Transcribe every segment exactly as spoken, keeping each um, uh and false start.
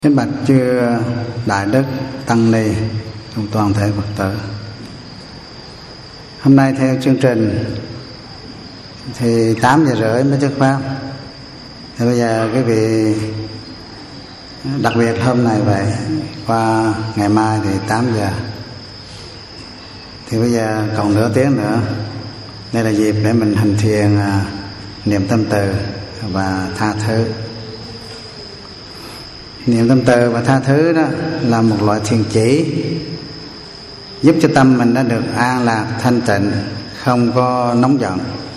Kính bạch chư đại đức tăng ni cùng toàn thể Phật tử. Hôm nay theo chương trình thì tám giờ rưỡi mới xuất phát. Thì bây giờ cái vị đặc biệt hôm nay vậy, qua ngày mai thì tám giờ. Thì bây giờ còn nửa tiếng nữa. Đây là dịp để mình hành thiền niệm tâm từ và tha thứ. Niệm tâm từ và tha thứ đó là một loại thiền chỉ giúp cho tâm mình đã được an lạc, thanh tịnh, không có nóng giận.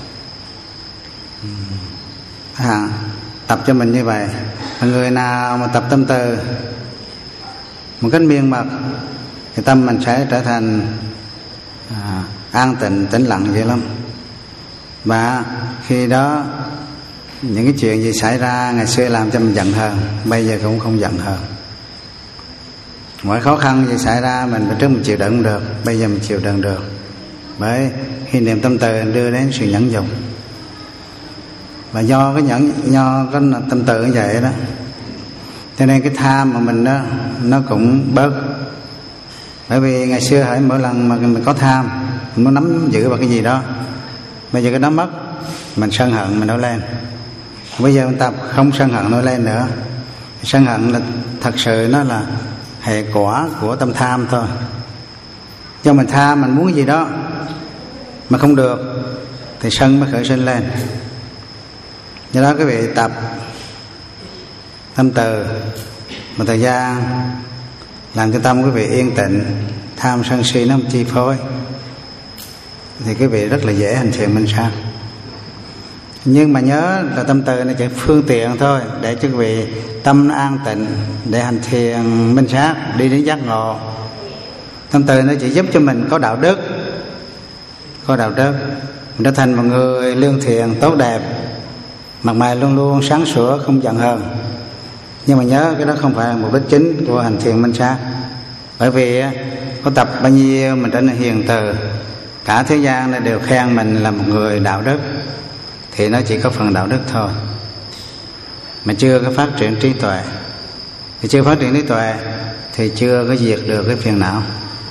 À, tập cho mình như vậy. Người nào mà tập tâm từ một cách miên mật thì tâm mình sẽ trở thành à, an tịnh, tĩnh lặng vậy lắm. Và khi đó những cái chuyện gì xảy ra ngày xưa làm cho mình giận hờn, bây giờ cũng không giận hờn. Mọi khó khăn gì xảy ra mình trước mình chịu đựng được, bây giờ mình chịu đựng được. Bởi khi niệm tâm từ đưa đến sự nhẫn nhục. Và do cái nhẫn do cái tâm từ như vậy đó, cho nên cái tham mà mình đó nó cũng bớt. Bởi vì ngày xưa hãy mỗi lần mà mình có tham, mình muốn nắm giữ vào cái gì đó, bây giờ cái đó mất, mình sân hận mình nổi lên. Bây giờ mình tập không sân hận nổi lên nữa. Sân hận là thật sự nó là hệ quả của tâm tham thôi. Do mình tham, mình muốn cái gì đó mà không được thì sân mới khởi sinh lên. Do đó quý vị tập tâm từ một thời gian làm cho tâm quý vị yên tịnh, tham sân si nó không chi phối, thì quý vị rất là dễ hành thiền minh sát. Nhưng mà nhớ là tâm từ này chỉ phương tiện thôi, để cho quý vị tâm nó an tịnh, để hành thiền minh sát, đi đến giác ngộ. Tâm từ nó chỉ giúp cho mình có đạo đức, có đạo đức, mình trở thành một người lương thiện, tốt đẹp, mặt mày luôn luôn sáng sủa, không giận hờn. Nhưng mà nhớ cái đó không phải là mục đích chính của hành thiền minh sát. Bởi vì có tập bao nhiêu mình trở nên hiền từ, cả thế gian này đều khen mình là một người đạo đức, thì nó chỉ có phần đạo đức thôi, mà chưa có phát triển trí tuệ. Thì chưa phát triển trí tuệ thì chưa có diệt được cái phiền não.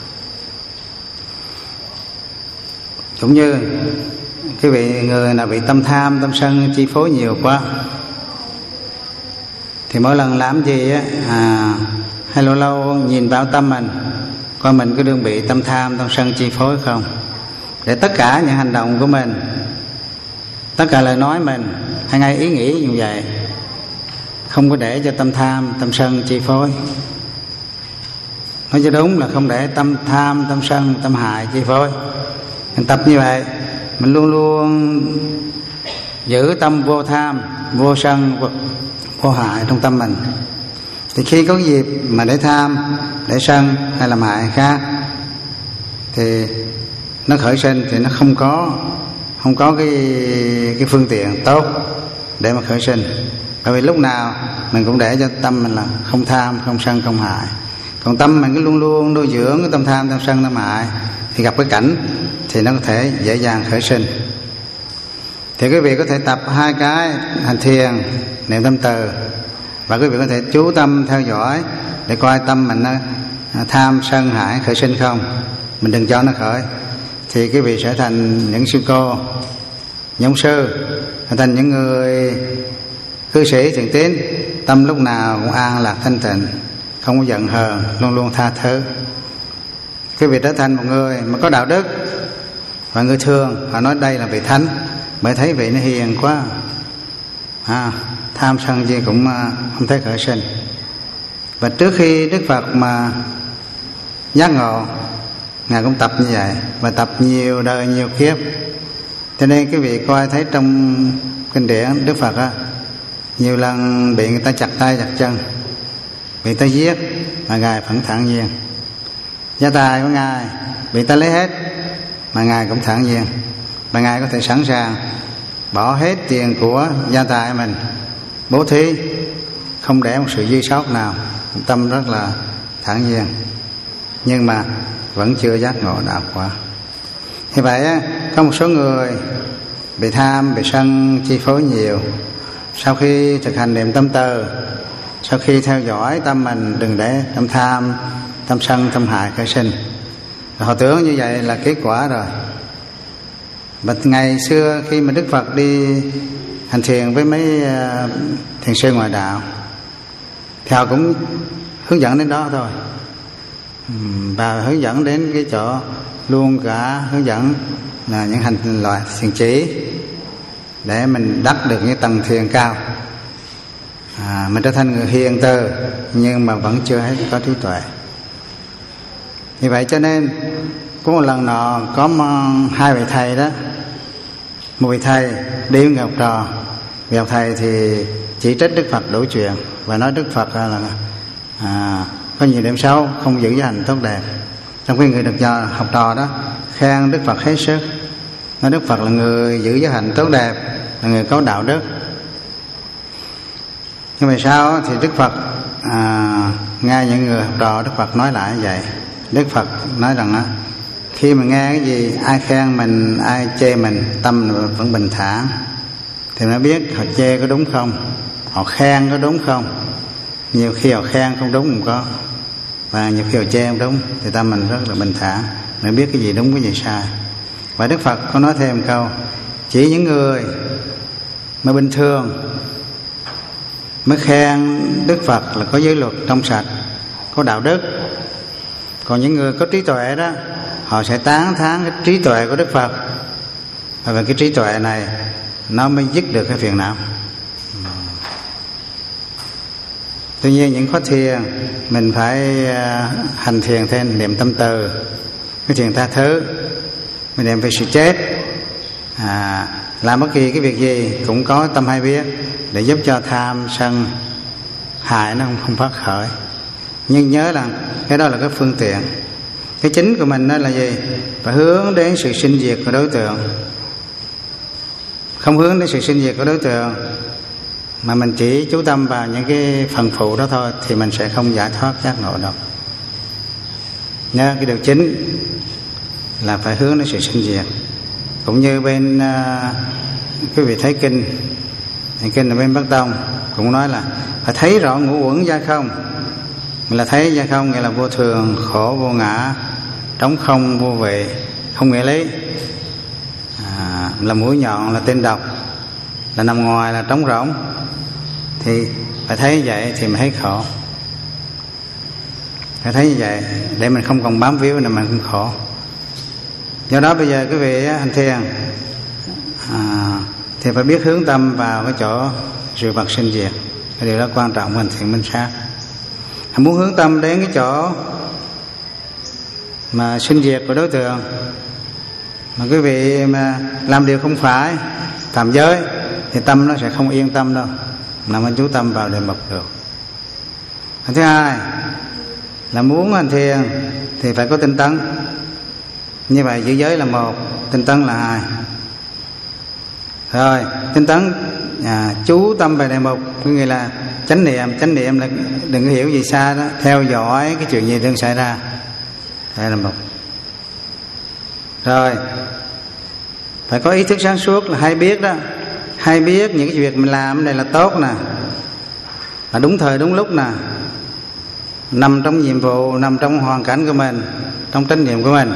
Cũng như cái vị người nào bị tâm tham, tâm sân chi phối nhiều quá, thì mỗi lần làm gì á, à, hay lâu lâu nhìn vào tâm mình, coi mình có đương bị tâm tham, tâm sân chi phối không, để tất cả những hành động của mình, tất cả lời nói mình hay ngay ý nghĩ như vậy, không có để cho tâm tham, tâm sân chi phối. Nói cho đúng là không để tâm tham, tâm sân, tâm hại chi phối. Mình tập như vậy, mình luôn luôn giữ tâm vô tham, vô sân, vô, vô hại trong tâm mình. Thì khi có dịp mà để tham, để sân hay làm hại khác, thì nó khởi sinh thì nó không có không có cái cái phương tiện tốt để mà khởi sinh. Bởi vì lúc nào mình cũng để cho tâm mình là không tham, không sân, không hại. Còn tâm mình cứ luôn luôn nuôi dưỡng cái tâm tham, tâm sân, tâm hại, thì gặp cái cảnh thì nó có thể dễ dàng khởi sinh. Thì quý vị có thể tập hai cái hành thiền, niệm tâm từ, và quý vị có thể chú tâm theo dõi để coi tâm mình nó tham, sân, hại khởi sinh không. Mình đừng cho nó khởi, thì quý vị sẽ thành những sư cô, những sư, thành những người cư sĩ thiện tín, tâm lúc nào cũng an lạc thanh tịnh, không có giận hờn, luôn luôn tha thứ. Quý vị trở thành một người mà có đạo đức, và người thường họ nói đây là vị thánh, bởi thấy vị nó hiền quá, à, tham sân gì cũng không thấy khởi sinh. Và trước khi Đức Phật mà giác ngộ, Ngài cũng tập như vậy, và tập nhiều đời nhiều kiếp. Cho nên cái vị coi thấy trong kinh điển Đức Phật á, nhiều lần bị người ta chặt tay chặt chân, bị người ta giết, mà Ngài vẫn thản nhiên. Gia tài của Ngài bị người ta lấy hết, mà Ngài cũng thản nhiên. Và Ngài có thể sẵn sàng bỏ hết tiền của gia tài mình, bố thí, không để một sự dư sót nào, tâm rất là thản nhiên. Nhưng mà vẫn chưa giác ngộ đạo quả. Như vậy á, có một số người bị tham, bị sân chi phối nhiều. Sau khi thực hành niệm tâm từ, sau sau khi theo dõi tâm mình, đừng để tâm tham, tâm sân, tâm hại khởi sinh. Họ tưởng như vậy là kết quả rồi. Và ngày xưa khi mà Đức Phật đi hành thiền với mấy uh, thiền sư ngoại đạo thì họ cũng hướng dẫn đến đó thôi, và hướng dẫn đến cái chỗ luôn cả hướng dẫn là những hành loại thiền chỉ để mình đắc được những tầng thiền cao, à, mình trở thành người hiền từ nhưng mà vẫn chưa hết có trí tuệ. Như vậy cho nên có một lần nọ có hai vị thầy đó, một vị thầy đi với người học trò. Vị học thầy thì chỉ trích Đức Phật đủ chuyện và nói Đức Phật là à, có nhiều điểm xấu, không giữ giới hành tốt đẹp. Trong khi người được trò học trò đó khen Đức Phật hết sức, nói Đức Phật là người giữ giới hành tốt đẹp, là người có đạo đức. Nhưng mà sau thì Đức Phật à, nghe những người học trò Đức Phật nói lại như vậy. Đức Phật nói rằng á, khi mà nghe cái gì ai khen mình, ai chê mình, tâm vẫn bình thản, thì nó biết họ chê có đúng không, họ khen có đúng không. Nhiều khi họ khen không đúng không có, và nhiều khi họ chê không đúng, thì tâm mình rất là bình thản, nó biết cái gì đúng cái gì sai. Và Đức Phật có nói thêm một câu: chỉ những người mà bình thường mới khen Đức Phật là có giới luật trong sạch, có đạo đức. Còn những người có trí tuệ đó, họ sẽ tán thán cái trí tuệ của Đức Phật, và về cái trí tuệ này nó mới dứt được cái phiền não. Tuy nhiên những khóa thiền mình phải hành thiền thêm niệm tâm từ, cái thiền tha thứ, mình niệm về sự chết, à, làm bất kỳ cái việc gì cũng có tâm hay biết để giúp cho tham sân hại nó không, không phát khởi. Nhưng nhớ là cái đó là cái phương tiện. Cái chính của mình đó là gì? Phải hướng đến sự sinh diệt của đối tượng. Không hướng đến sự sinh diệt của đối tượng mà mình chỉ chú tâm vào những cái phần phụ đó thôi, thì mình sẽ không giải thoát giác ngộ đâu. Nhớ cái điều chính là phải hướng đến sự sinh diệt. Cũng như bên uh, quý vị thấy kinh, thì kinh ở bên Bắc Tông cũng nói là phải thấy rõ ngũ uẩn giai không. Mình là thấy giai không nghĩa là vô thường, khổ, vô ngã, trống không, vô vị, không nghĩa lý, à, là mũi nhọn, là tên độc, là nằm ngoài, là trống rỗng. Thì phải thấy như vậy thì mình thấy khổ. Phải thấy như vậy để mình không còn bám víu, là mình không khổ. Do đó bây giờ quý vị hành thiền à, thì phải biết hướng tâm vào cái chỗ sự vật sinh diệt. Cái điều đó quan trọng, hành thiền minh sát. Muốn hướng tâm đến cái chỗ mà sinh diệt của đối tượng, mà quý vị mà làm điều không phải, phạm giới, thì tâm nó sẽ không yên tâm đâu, mà mình chú tâm vào để mộc được. Thứ hai là muốn hành thiền thì phải có tinh tấn. Như vậy giữ giới là một, tinh tấn là hai. Rồi tinh tấn à, chú tâm về đề mục, cái nghĩa là chánh niệm. Chánh niệm là đừng có hiểu gì xa đó, theo dõi cái chuyện gì đang xảy ra. Đây là một. Rồi phải có ý thức sáng suốt, là hay biết đó, hay biết những cái việc mình làm này là tốt nè, là đúng thời đúng lúc nè, nằm trong nhiệm vụ, nằm trong hoàn cảnh của mình, trong trách nhiệm của mình.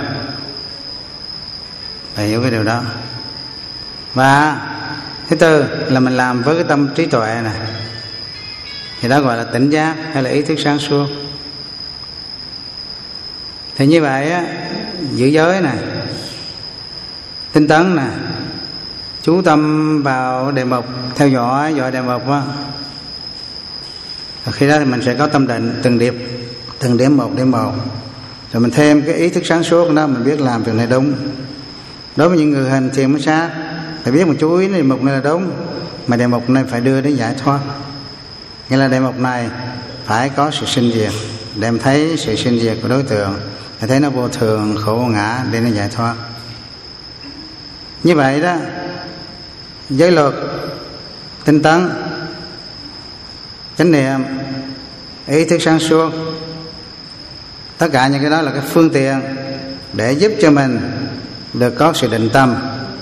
Phải hiểu cái điều đó. Và thứ tư là mình làm với cái tâm trí tuệ này, thì đó gọi là tỉnh giác hay là ý thức sáng suốt. Thì như vậy á, giữ giới này, tinh tấn nè, chú tâm vào đề mục, theo dõi dõi đề mục á, khi đó thì mình sẽ có tâm định từng điểm, từng điểm một điểm một. Rồi mình thêm cái ý thức sáng suốt đó, mình biết làm việc này đúng. Đối với những người hành thiền minh sát, phải biết một chú ý đề mục này là đúng, mà đề mục này phải đưa đến giải thoát. Nghĩa là đề mục này phải có sự sinh diệt, để em thấy sự sinh diệt của đối tượng, để thấy nó vô thường, khổ, vô ngã, để nó giải thoát. Như vậy đó, giới luật, tinh tấn, chánh niệm, ý thức sáng suốt, tất cả những cái đó là cái phương tiện để giúp cho mình được có sự định tâm,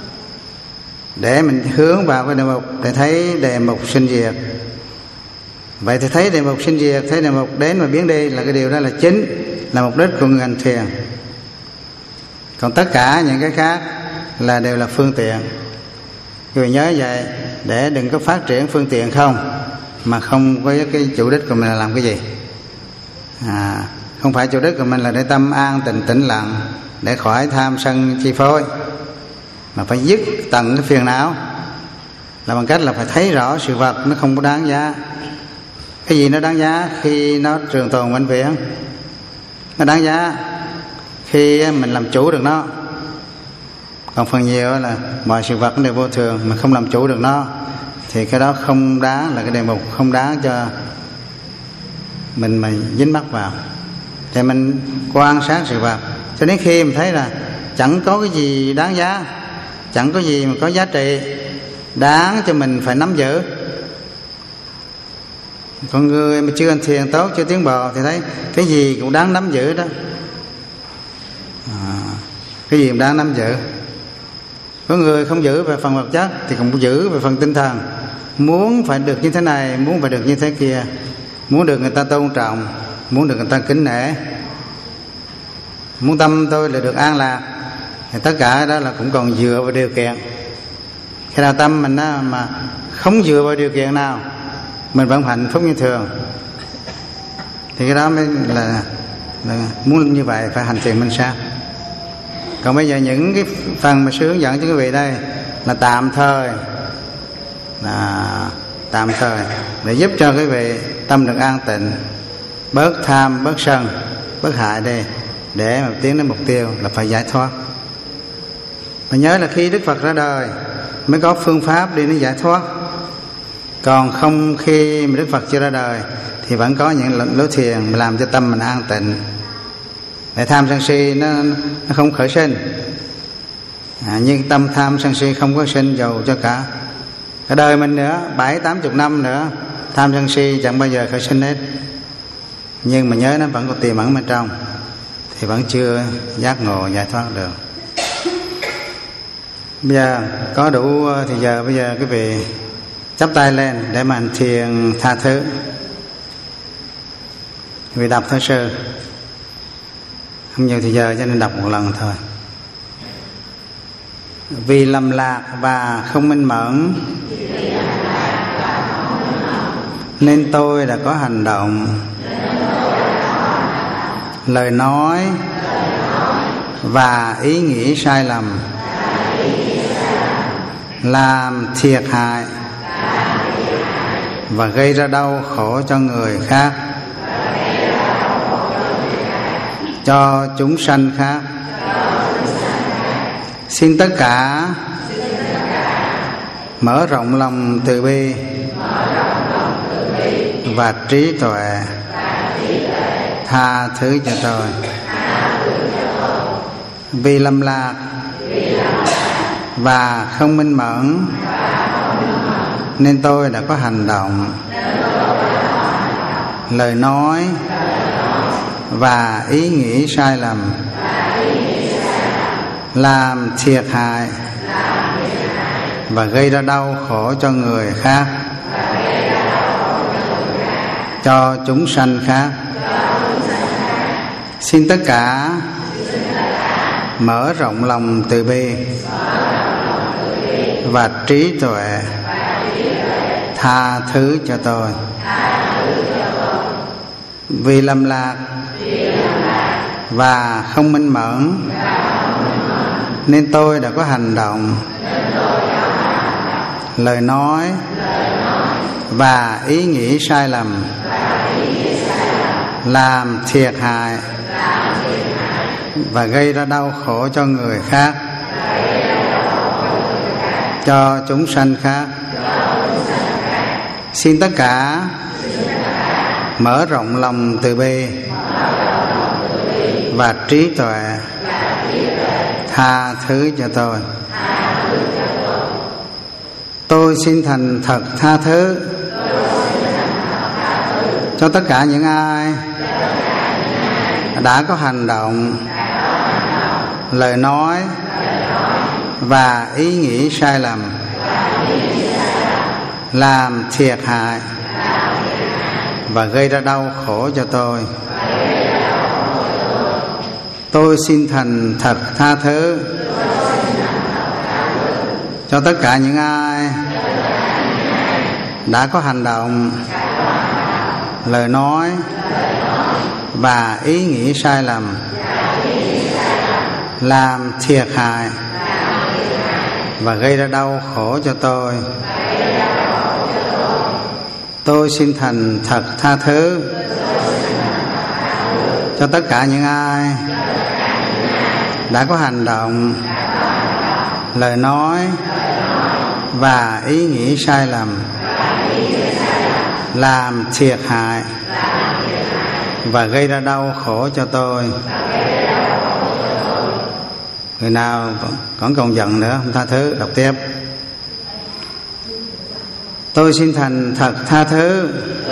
để mình hướng vào cái đề mục, để thấy đề mục sinh diệt, Vậy thì thấy đề mục sinh diệt, thấy đề mục đến và biến đi là cái điều đó là chính, là mục đích của người hành thiền. Còn tất cả những cái khác là đều là phương tiện. Quý vị nhớ vậy, để đừng có phát triển phương tiện không, mà không có cái chủ đích của mình là làm cái gì. À, không phải chủ đích của mình là để tâm an tịnh tĩnh lặng, để khỏi tham sân chi phối, mà phải dứt tận cái phiền não, là bằng cách là phải thấy rõ sự vật nó không có đáng giá. Cái gì nó đáng giá khi nó trường tồn vĩnh viễn? Nó đáng giá khi mình làm chủ được nó. Còn phần nhiều là mọi sự vật đều vô thường, mà không làm chủ được nó thì cái đó không đáng, là cái đề mục không đáng cho mình mà dính mắc vào. Thì mình quan sát sự vật cho đến khi mình thấy là chẳng có cái gì đáng giá, chẳng có gì mà có giá trị đáng cho mình phải nắm giữ. Con người mà chưa hành thiền tốt, chưa tiến bộ thì thấy cái gì cũng đáng nắm giữ đó. À, cái gì cũng đáng nắm giữ. Có người không giữ về phần vật chất thì cũng giữ về phần tinh thần. Muốn phải được như thế này, muốn phải được như thế kia, muốn được người ta tôn trọng, muốn được người ta kính nể, muốn tâm tôi là được an lạc, thì tất cả đó là cũng còn dựa vào điều kiện. Khi nào tâm mình đó mà không dựa vào điều kiện nào, mình vẫn hạnh phúc như thường, thì cái đó mới là, là muốn như vậy phải hành thiền minh sát. Còn bây giờ những cái phần mà sư hướng dẫn cho quý vị đây là tạm thời, là tạm thời để giúp cho quý vị tâm được an tịnh, bớt tham, bớt sân, bớt hại đi, để mà tiến đến mục tiêu là phải giải thoát. Mà nhớ là khi Đức Phật ra đời mới có phương pháp đi đến giải thoát. Còn không khi mà Đức Phật chưa ra đời thì vẫn có những lối thiền mà làm cho tâm mình an tịnh, để tham sân si nó, nó không khởi sinh. À, nhưng tâm tham sân si không có sinh dầu cho cả cả đời mình nữa, bảy tám chục năm nữa, tham sân si chẳng bao giờ khởi sinh hết. Nhưng mà nhớ nó vẫn còn tiềm ẩn bên trong, thì vẫn chưa giác ngộ giải thoát được. Bây giờ có đủ thì giờ bây giờ quý vị chắp tay lên để mà hành thiền tha thứ. Quý vị đọc thơ sư, không nhiều thì giờ cho nên đọc một lần thôi. Vì lầm lạc và không minh mẫn nên tôi đã có hành động, lời nói và ý nghĩ sai lầm, làm thiệt hại và gây ra đau khổ cho người khác, cho chúng sanh khác. Xin tất cả mở rộng lòng từ bi và trí tuệ, tha thứ cho tôi. Vì lầm lạc và không minh mẫn nên tôi đã có hành động, lời nói và ý nghĩ sai lầm, làm thiệt hại và gây ra đau khổ cho người khác, cho chúng sanh khác. Xin tất cả mở rộng lòng từ bi và trí tuệ, tha thứ cho tôi. Vì lầm lạc và không minh mẫn nên tôi đã có hành động, lời nói và ý nghĩ sai lầm, làm thiệt hại và gây ra đau khổ cho người khác, cho chúng sanh khác. Xin tất cả mở rộng lòng từ bi và trí tuệ, tha thứ cho tôi. Tôi xin thành thật tha thứ cho tất cả những ai đã có hành động, lời nói và ý nghĩ sai lầm, làm thiệt hại và gây ra đau khổ cho tôi. Tôi xin thành thật tha thứ cho tất cả những ai đã có hành động, lời nói và ý nghĩ sai lầm, làm thiệt hại và gây ra đau khổ cho tôi. Tôi xin thành thật tha thứ cho tất cả những ai đã có hành động, lời nói và ý nghĩ sai lầm, làm thiệt hại và gây ra đau khổ cho tôi. Người nào còn còn giận nữa không tha thứ, đọc tiếp. Tôi xin thành thật tha thứ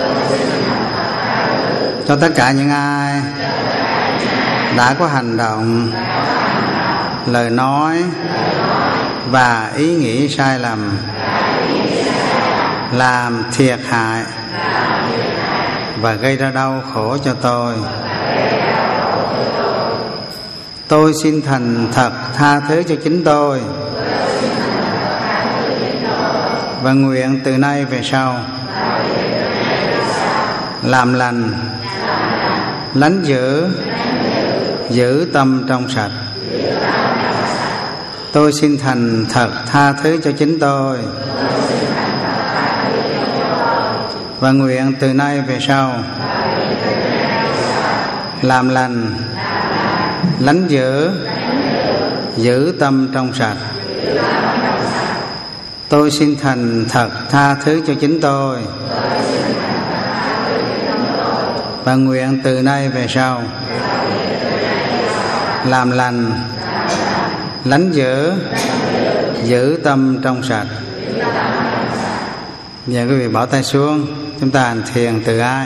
cho tất cả những ai đã có hành động, lời nói và ý nghĩ sai lầm, làm thiệt hại và gây ra đau khổ cho tôi. Tôi xin thành thật tha thứ cho chính tôi và nguyện từ nay về sau làm lành, lánh dữ, giữ tâm trong sạch. Tôi xin thành thật tha thứ cho chính tôi và nguyện từ nay về sau làm lành, lánh dữ, giữ tâm trong sạch. Tôi xin thành thật tha thứ cho chính tôi và nguyện từ nay về sau làm lành, lánh dữ, giữ tâm trong sạch. Giờ quý vị bỏ tay xuống, chúng ta hành thiền từ ai.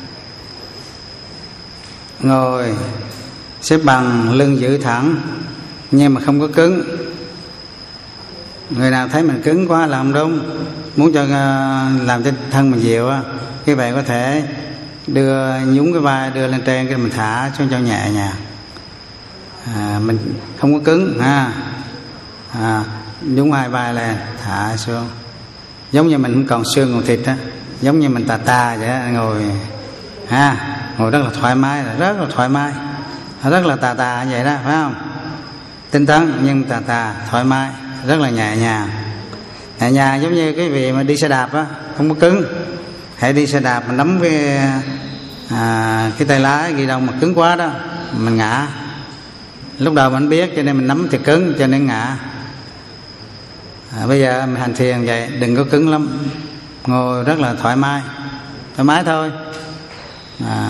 Ngồi xếp bằng, lưng giữ thẳng nhưng mà không có cứng. Người nào thấy mình cứng quá là không đúng. Muốn cho làm cho thân mình dịu á, quý vị có thể đưa nhúng cái vai đưa lên trên, cái mình thả xuống cho nhẹ nhàng. À, mình không có cứng ha. À, nhúng hai vai lên, thả xuống, giống như mình không còn xương còn thịt á, giống như mình tà tà vậy đó, ngồi ha, ngồi rất là thoải mái, rất là thoải mái, rất là tà tà vậy đó, phải không? Tinh tấn nhưng tà tà, thoải mái, rất là nhẹ nhàng. Nhẹ nhàng giống như cái vị mà đi xe đạp á, không có cứng. Hãy đi xe đạp mình nắm cái à, cái tay lái ghi đông mà cứng quá đó, mình ngã. Lúc đầu mình biết cho nên mình nắm thì cứng cho nên ngã. À, bây giờ mình hành thiền vậy, đừng có cứng lắm, ngồi rất là thoải mái, thoải mái thôi. À,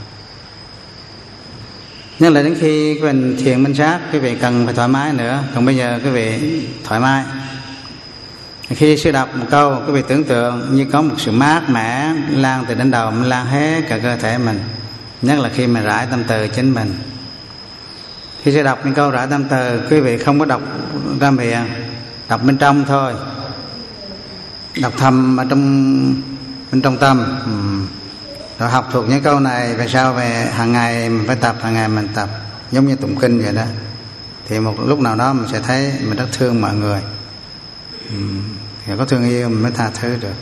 nhưng là đến khi mình thiền minh sát, quý vị cần phải thoải mái nữa. Còn bây giờ quý vị thoải mái. Khi sư đọc một câu, quý vị tưởng tượng như có một sự mát mẻ lan từ đến đầu, mình lan hết cả cơ thể mình. Nhất là khi mình rải tâm từ chính mình. Khi sư đọc những câu rải tâm từ, quý vị không có đọc ra miệng, đọc bên trong thôi, đọc thầm ở trong bên trong tâm. Ừ. Rồi học thuộc những câu này về sau về hàng ngày mình phải tập, hàng ngày mình tập giống như tụng kinh vậy đó. Thì một lúc nào đó mình sẽ thấy mình rất thương mọi người. Ừ. Thì có thương yêu mình mới tha thứ được.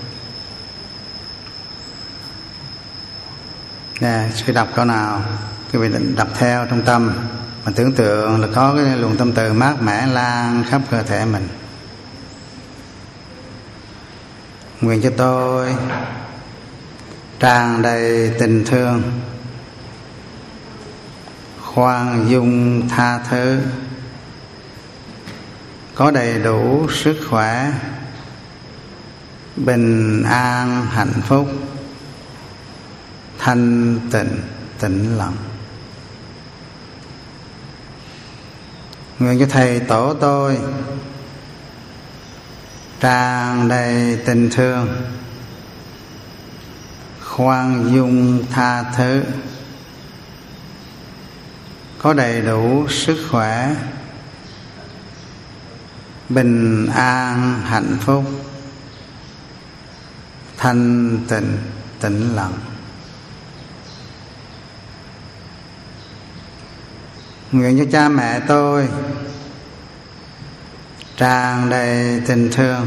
Nè, sư đọc câu nào quý vị định đọc theo trong tâm, mình tưởng tượng là có cái luồng tâm từ mát mẻ lan khắp cơ thể mình. Nguyện cho tôi tràn đầy tình thương, khoan dung tha thứ, có đầy đủ sức khỏe, bình an hạnh phúc, thanh tịnh tĩnh lặng. Nguyện cho thầy tổ tôi tràn đầy tình thương, khoan dung tha thứ, có đầy đủ sức khỏe, bình an hạnh phúc, thanh tịnh tĩnh lặng. Nguyện cho cha mẹ tôi tràn đầy tình thương,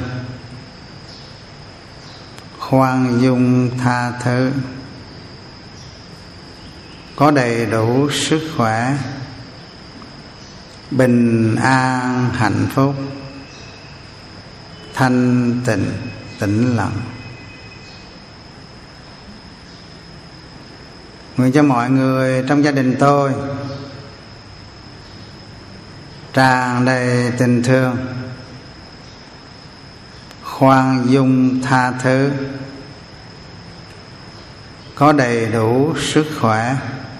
khoan dung tha thứ, có đầy đủ sức khỏe, bình an hạnh phúc, thanh tịnh tĩnh lặng. Nguyện cho mọi người trong gia đình tôi tràn đầy tình thương, khoan dung tha thứ, có đầy đủ sức khỏe,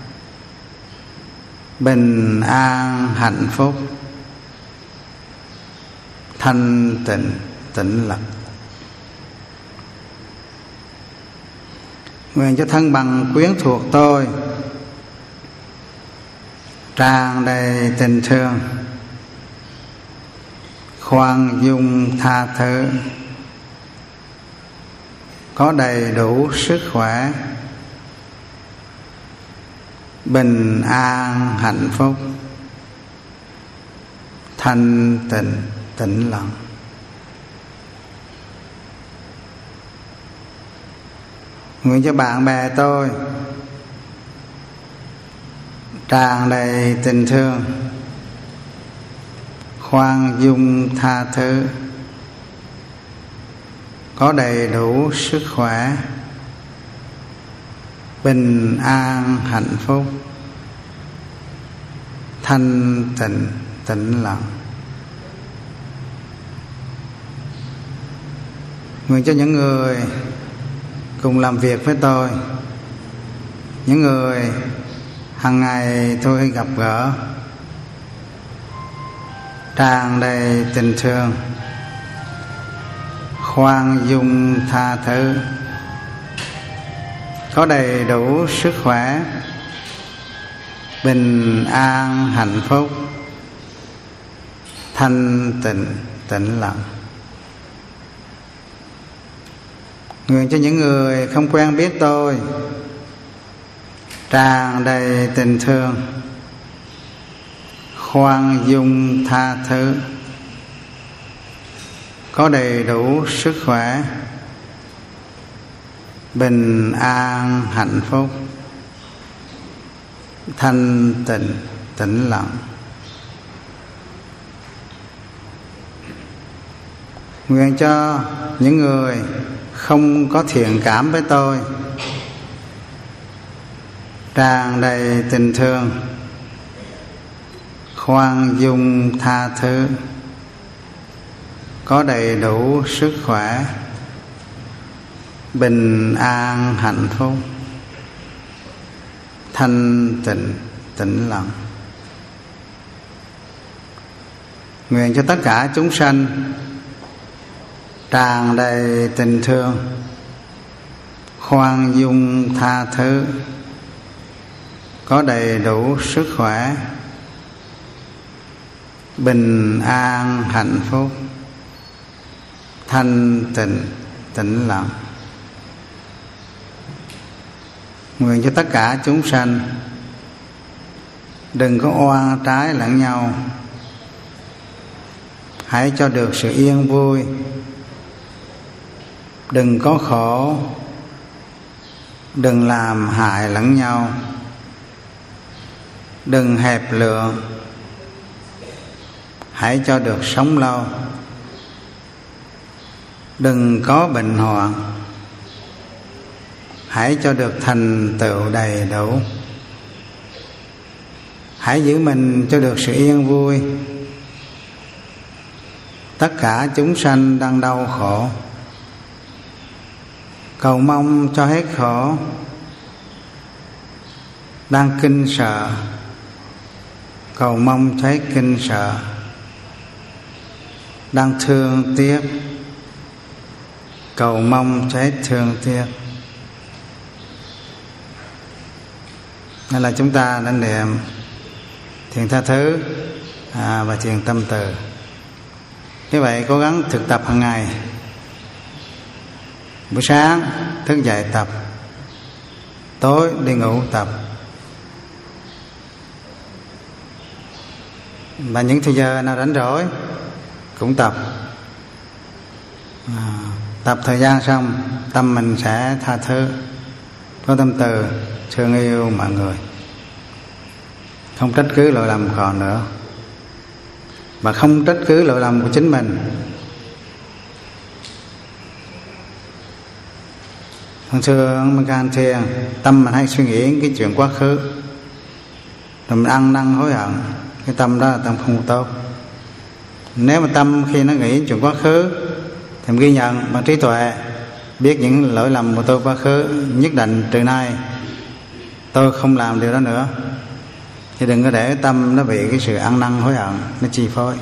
bình an hạnh phúc, thanh tịnh tĩnh lặng. Nguyện cho thân bằng quyến thuộc tôi tràn đầy tình thương, khoan dung tha thứ, có đầy đủ sức khỏe, bình an hạnh phúc, thanh tịnh tĩnh lặng. Nguyện cho bạn bè tôi tràn đầy tình thương, khoan dung tha thứ, có đầy đủ sức khỏe, bình an hạnh phúc, thanh tịnh tĩnh lặng. Nguyện cho những người cùng làm việc với tôi, những người hàng ngày tôi gặp gỡ, tràn đầy tình thương, khoan dung tha thứ, có đầy đủ sức khỏe, bình an hạnh phúc, thanh tịnh tĩnh lặng. Nguyện cho những người không quen biết tôi tràn đầy tình thương, khoan dung tha thứ, có đầy đủ sức khỏe, bình an hạnh phúc, thanh tịnh tĩnh lặng. Nguyện cho những người không có thiện cảm với tôi tràn đầy tình thương, khoan dung tha thứ, có đầy đủ sức khỏe, bình an hạnh phúc, thanh tịnh tĩnh lặng. Nguyện cho tất cả chúng sanh tràn đầy tình thương, khoan dung tha thứ, có đầy đủ sức khỏe, bình an hạnh phúc, thanh tịnh tĩnh lặng. Nguyện cho tất cả chúng sanh đừng có oan trái lẫn nhau, hãy cho được sự yên vui, đừng có khổ, đừng làm hại lẫn nhau, đừng hẹp lượng, hãy cho được sống lâu, đừng có bệnh hoạn, hãy cho được thành tựu đầy đủ, hãy giữ mình cho được sự yên vui. Tất cả chúng sanh đang đau khổ, cầu mong cho hết khổ, đang kinh sợ, cầu mong cho hết kinh sợ, đang thương tiếc, cầu mong cho hết thương tiếc. Nên là chúng ta đã niệm thiền tha thứ à, và thiền tâm từ. Như vậy cố gắng thực tập hàng ngày. Buổi sáng thức dậy tập, tối đi ngủ tập, Và những thời giờ nào rảnh rỗi cũng tập. à, Tập thời gian xong, tâm mình sẽ tha thứ, có tâm từ thương yêu mọi người, không trách cứ lỗi lầm còn nữa, và không trách cứ lỗi lầm của chính mình. Thường thường mình can thiền, tâm mình hay suy nghĩ cái chuyện quá khứ, rồi mình ăn năn hối hận. Cái tâm đó là tâm không tốt. Nếu mà tâm khi nó nghĩ chuyện quá khứ thì mình ghi nhận bằng trí tuệ, biết những lỗi lầm của tôi quá khứ, nhất định từ nay tôi không làm điều đó nữa. Thì đừng có để tâm nó bị cái sự ăn năn hối hận nó chi phối.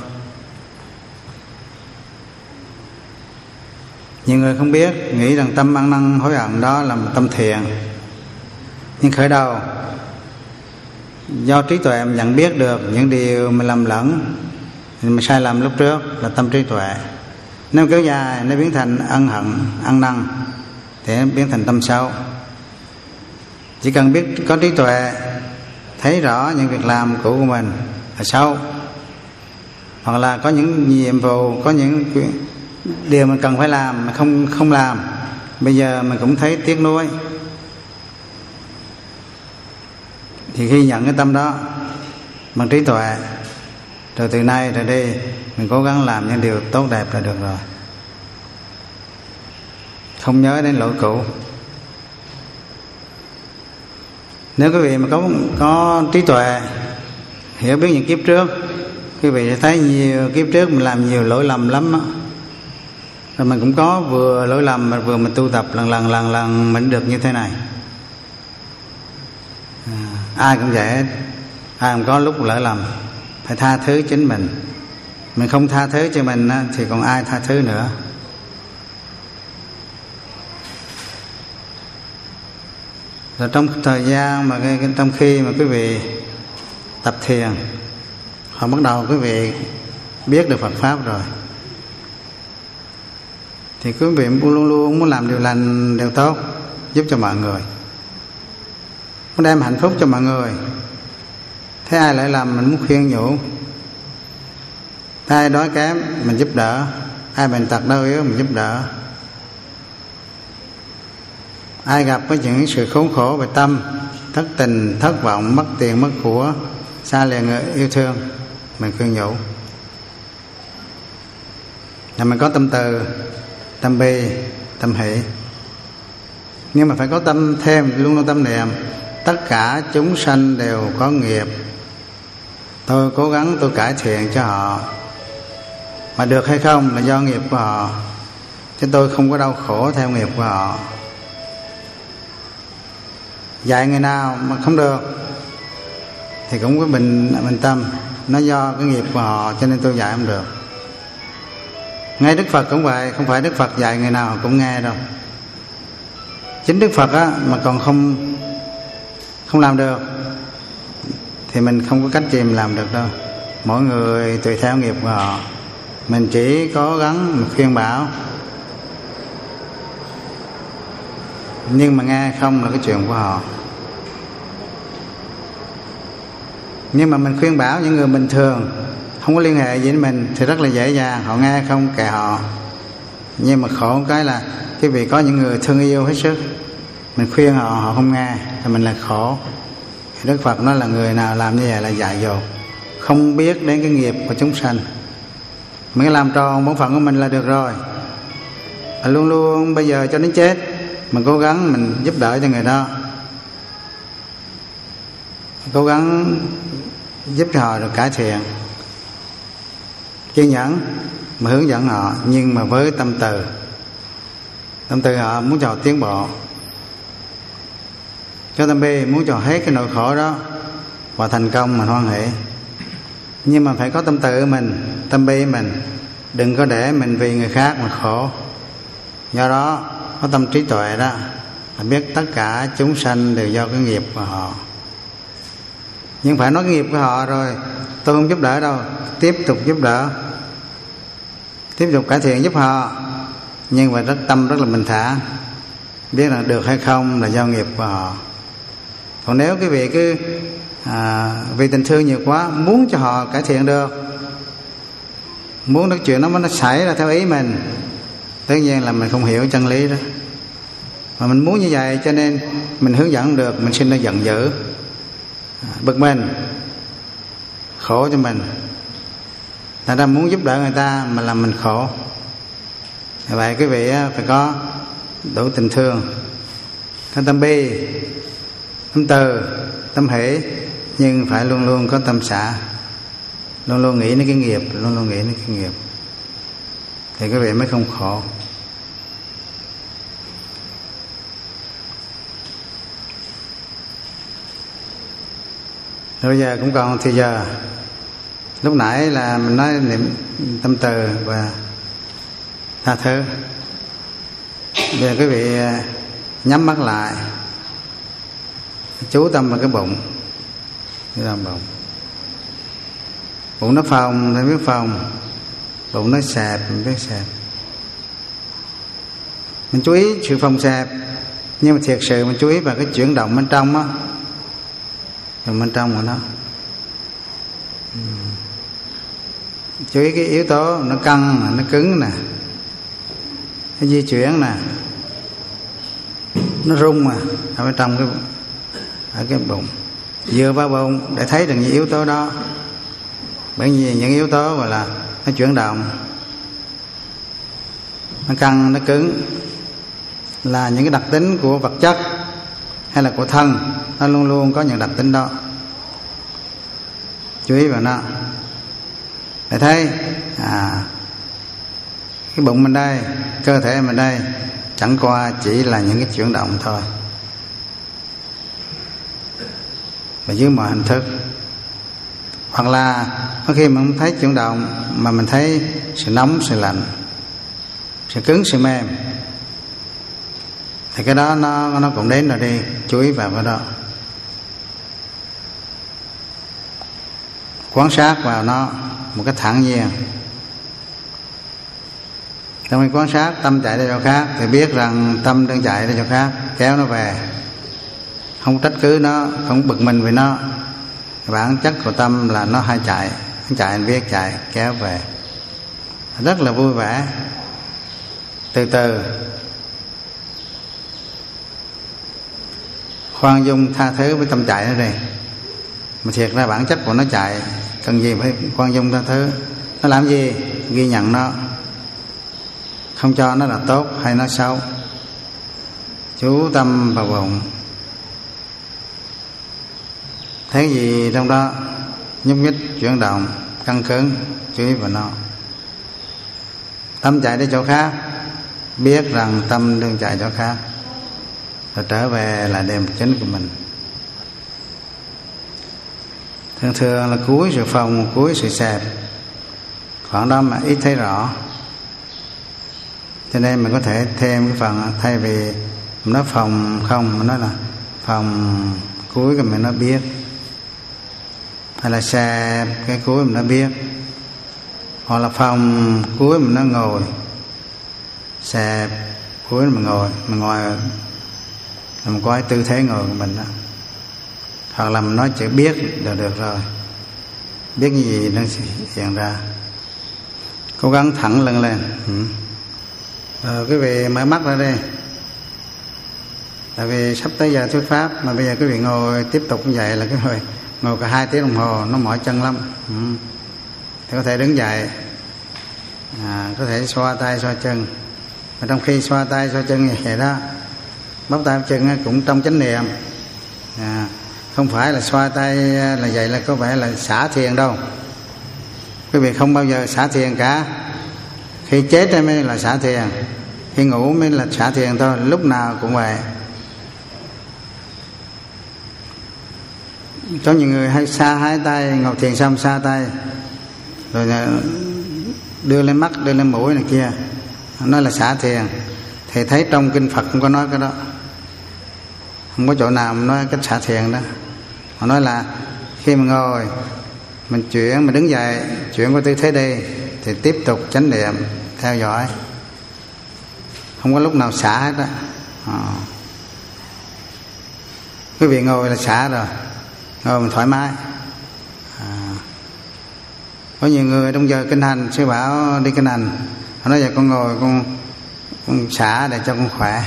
Nhiều người không biết, nghĩ rằng tâm ăn năn hối hận đó là một tâm thiền. Nhưng khởi đầu do trí tuệ mình nhận biết được những điều mình lầm lẫn, mình sai lầm lúc trước là tâm trí tuệ. Nếu kéo dài nó biến thành ân hận, ăn năn thì nó biến thành tâm xấu. Chỉ cần biết có trí tuệ, thấy rõ những việc làm cũ của mình là xấu, hoặc là có những nhiệm vụ, có những điều mình cần phải làm mà không không làm, bây giờ mình cũng thấy tiếc nuối, thì khi nhận cái tâm đó bằng trí tuệ, rồi từ nay rồi đi mình cố gắng làm những điều tốt đẹp là được rồi, không nhớ đến lỗi cũ. Nếu quý vị mà có có trí tuệ, hiểu biết những kiếp trước, quý vị sẽ thấy nhiều kiếp trước mình làm nhiều lỗi lầm lắm đó. Rồi mình cũng có vừa lỗi lầm mà vừa mình tu tập lần lần lần lần mình được như thế này. à, Ai cũng vậy, ai cũng có lúc lỗi lầm, phải tha thứ chính mình. Mình không tha thứ cho mình thì còn ai tha thứ nữa. Rồi trong thời gian mà trong khi mà quý vị tập thiền, họ bắt đầu quý vị biết được Phật pháp rồi, thì quý vị luôn luôn muốn làm điều lành, điều tốt, giúp cho mọi người, muốn đem hạnh phúc cho mọi người. Thấy ai lại làm mình muốn khuyên nhủ, thấy ai đói kém mình giúp đỡ, ai bệnh tật đau yếu mình giúp đỡ, ai gặp với những sự khốn khổ về tâm, thất tình, thất vọng, mất tiền, mất của, xa lìa người yêu thương, mình khuyên nhủ. Là mình có tâm từ, tâm bi, tâm hỷ. Nhưng mà phải có tâm thêm, luôn luôn tâm niệm tất cả chúng sanh đều có nghiệp, tôi cố gắng tôi cải thiện cho họ, mà được hay không là do nghiệp của họ, chứ tôi không có đau khổ theo nghiệp của họ. Dạy người nào mà không được thì cũng có bình, bình tâm, nó do cái nghiệp của họ cho nên tôi dạy không được. Ngay Đức Phật cũng vậy, không phải Đức Phật dạy người nào cũng nghe đâu. Chính Đức Phật á, mà còn không không làm được thì mình không có cách gì mình làm được đâu. Mỗi người tùy theo nghiệp của họ, mình chỉ cố gắng mình khuyên bảo, nhưng mà nghe không là cái chuyện của họ. Nhưng mà mình khuyên bảo những người bình thường không có liên hệ gì với mình thì rất là dễ dàng, họ nghe không kệ họ. Nhưng mà khổ cái là quý vị có những người thương yêu hết sức, mình khuyên họ, họ không nghe thì mình là khổ. Đức Phật nói là người nào làm như vậy là dại dột, không biết đến cái nghiệp của chúng sanh. Mình làm tròn bổn phận của mình là được rồi. Và luôn luôn bây giờ cho đến chết mình cố gắng mình giúp đỡ cho người đó, cố gắng giúp cho họ được cải thiện, kiên nhẫn mà hướng dẫn họ, nhưng mà với tâm từ. Tâm từ họ muốn cho họ tiến bộ, cho tâm bi muốn cho hết cái nỗi khổ đó và thành công mình hoan hỷ. Nhưng mà phải có tâm từ mình, tâm bi mình, đừng có để mình vì người khác mà khổ. Do đó có tâm trí tuệ đó là biết tất cả chúng sanh đều do cái nghiệp của họ. Nhưng phải nói cái nghiệp của họ rồi tôi không giúp đỡ đâu, tiếp tục giúp đỡ, tiếp tục cải thiện giúp họ, nhưng mà rất tâm rất là bình thản, biết là được hay không là do nghiệp của họ. Còn nếu cái vị cứ à, vì tình thương nhiều quá, muốn cho họ cải thiện được, muốn cái chuyện đó nó xảy ra theo ý mình, tất nhiên là mình không hiểu chân lý đó. Mà mình muốn như vậy cho nên mình hướng dẫn được, mình sinh ra giận dữ, bực mình, khổ cho mình. Thành ra muốn giúp đỡ người ta mà làm mình khổ. Vậy quý vị phải có đủ tình thương, có tâm bi, tâm từ, tâm hỷ, nhưng phải luôn luôn có tâm xả, luôn luôn nghĩ đến cái nghiệp, luôn luôn nghĩ đến cái nghiệp, thì quý vị mới không khổ. Rồi bây giờ cũng còn thì giờ, lúc nãy là mình nói niệm tâm từ và tha thứ. Bây giờ quý vị nhắm mắt lại, chú tâm vào cái bụng, cái lòng bụng. Bụng nó phồng thì biết phồng, bụng nó xẹp mình biết xẹp. Mình chú ý sự phồng xẹp, nhưng mà thiệt sự mình chú ý vào cái chuyển động bên trong á, trong bên trong của nó. Chú ý cái yếu tố nó căng, nó cứng nè, nó di chuyển nè, nó rung mà ở bên trong cái ở cái bụng. Dựa vào bụng để thấy được những yếu tố đó, bởi vì những yếu tố gọi là nó chuyển động, nó căng, nó cứng là những cái đặc tính của vật chất hay là của thân, nó luôn luôn có những đặc tính đó. Chú ý vào nó để thấy à, cái bụng mình đây, cơ thể mình đây chẳng qua chỉ là những cái chuyển động thôi, và dưới mọi hình thức. Hoặc là có khi mình không thấy chuyển động mà mình thấy sự nóng, sự lạnh, sự cứng, sự mềm, thì cái đó nó nó cũng đến rồi đi. Chú ý vào cái đó, quan sát vào nó một cách thản nhiên. Trong khi quan sát tâm chạy đi chỗ khác thì biết rằng tâm đang chạy đi chỗ khác, kéo nó về, không trách cứ nó, không bực mình vì nó. Bản chất của tâm là nó hay chạy, nó chạy anh biết chạy, kéo về, rất là vui vẻ. Từ từ khoan dung tha thứ với tâm chạy nó đi. Mà thiệt ra bản chất của nó chạy, cần gì phải khoan dung tha thứ. Nó làm gì? Ghi nhận nó, không cho nó là tốt hay nó xấu. Chú tâm vào bụng, thấy gì trong đó nhúc nhích, chuyển động, căng cứng, chú ý vào nó. Tâm chạy đi chỗ khác, biết rằng tâm đương chạy chỗ khác, rồi trở về là điểm chính của mình. Thường thường là cuối sự phồng, cuối sự xẹp, khoảng đó mà ít thấy rõ. Cho nên mình có thể thêm cái phần, thay vì mình nói phồng không, mình nói là phồng cuối cái mình nó biết, hay là xẹp cái cuối mình nó biết, hoặc là phồng cuối mình nó ngồi, xẹp cuối mình ngồi, mình ngồi là mình có cái tư thế ngồi của mình đó. Hoặc là mình nói chữ biết là được rồi, biết cái gì nó sẽ hiện ra. Cố gắng thẳng lưng lên. ừ. Rồi quý vị mở mắt ra đi, tại vì sắp tới giờ thuyết pháp mà bây giờ quý vị ngồi tiếp tục như vậy là cái hồi ngồi cả hai tiếng đồng hồ nó mỏi chân lắm. ừ. Thì có thể đứng dậy, à, có thể xoa tay xoa chân, mà trong khi xoa tay xoa chân như vậy đó, bóp tay bóp chân cũng trong chánh niệm, à, không phải là xoa tay là vậy là có vẻ là xả thiền đâu. Quý vị không bao giờ xả thiền cả. Khi chết mới là xả thiền, khi ngủ mới là xả thiền thôi, lúc nào cũng vậy. Có những người hay xa hai tay, ngồi thiền xong xa tay, rồi đưa lên mắt, đưa lên mũi này kia, nói là xả thiền. Thì thấy trong kinh Phật không có nói cái đó, không có chỗ nào mà nói cách xả thiền đó. Họ nói là khi mình ngồi, mình chuyển, mình đứng dậy, chuyển qua tư thế đi, thì tiếp tục chánh niệm, theo dõi, không có lúc nào xả hết á. À. quý vị ngồi là xả rồi, ngồi mình thoải mái. À, có nhiều người trong giờ kinh hành, sư bảo đi kinh hành, họ nói giờ con ngồi con, con xả để cho con khỏe,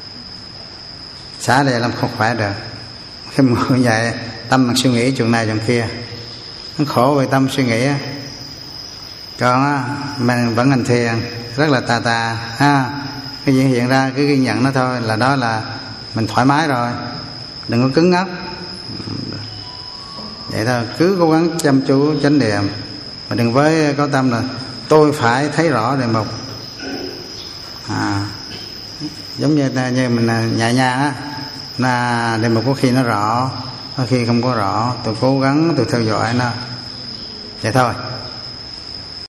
xả để làm không khỏe được. Khi mình ngồi vậy tâm mình suy nghĩ chuyện này chuyện kia, nó khổ về tâm suy nghĩ. Còn á mình vẫn hành thiền rất là tà tà ha, cái gì hiện ra cứ ghi nhận nó thôi, là đó là mình thoải mái rồi, đừng có cứng ngắc. Vậy thôi, cứ cố gắng chăm chú chánh niệm, mà đừng với có tâm là tôi phải thấy rõ đề mục. À, giống như như mình nhẹ nhàng á, là đề mục có khi nó rõ, có khi không có rõ, tôi cố gắng tôi theo dõi nó vậy thôi.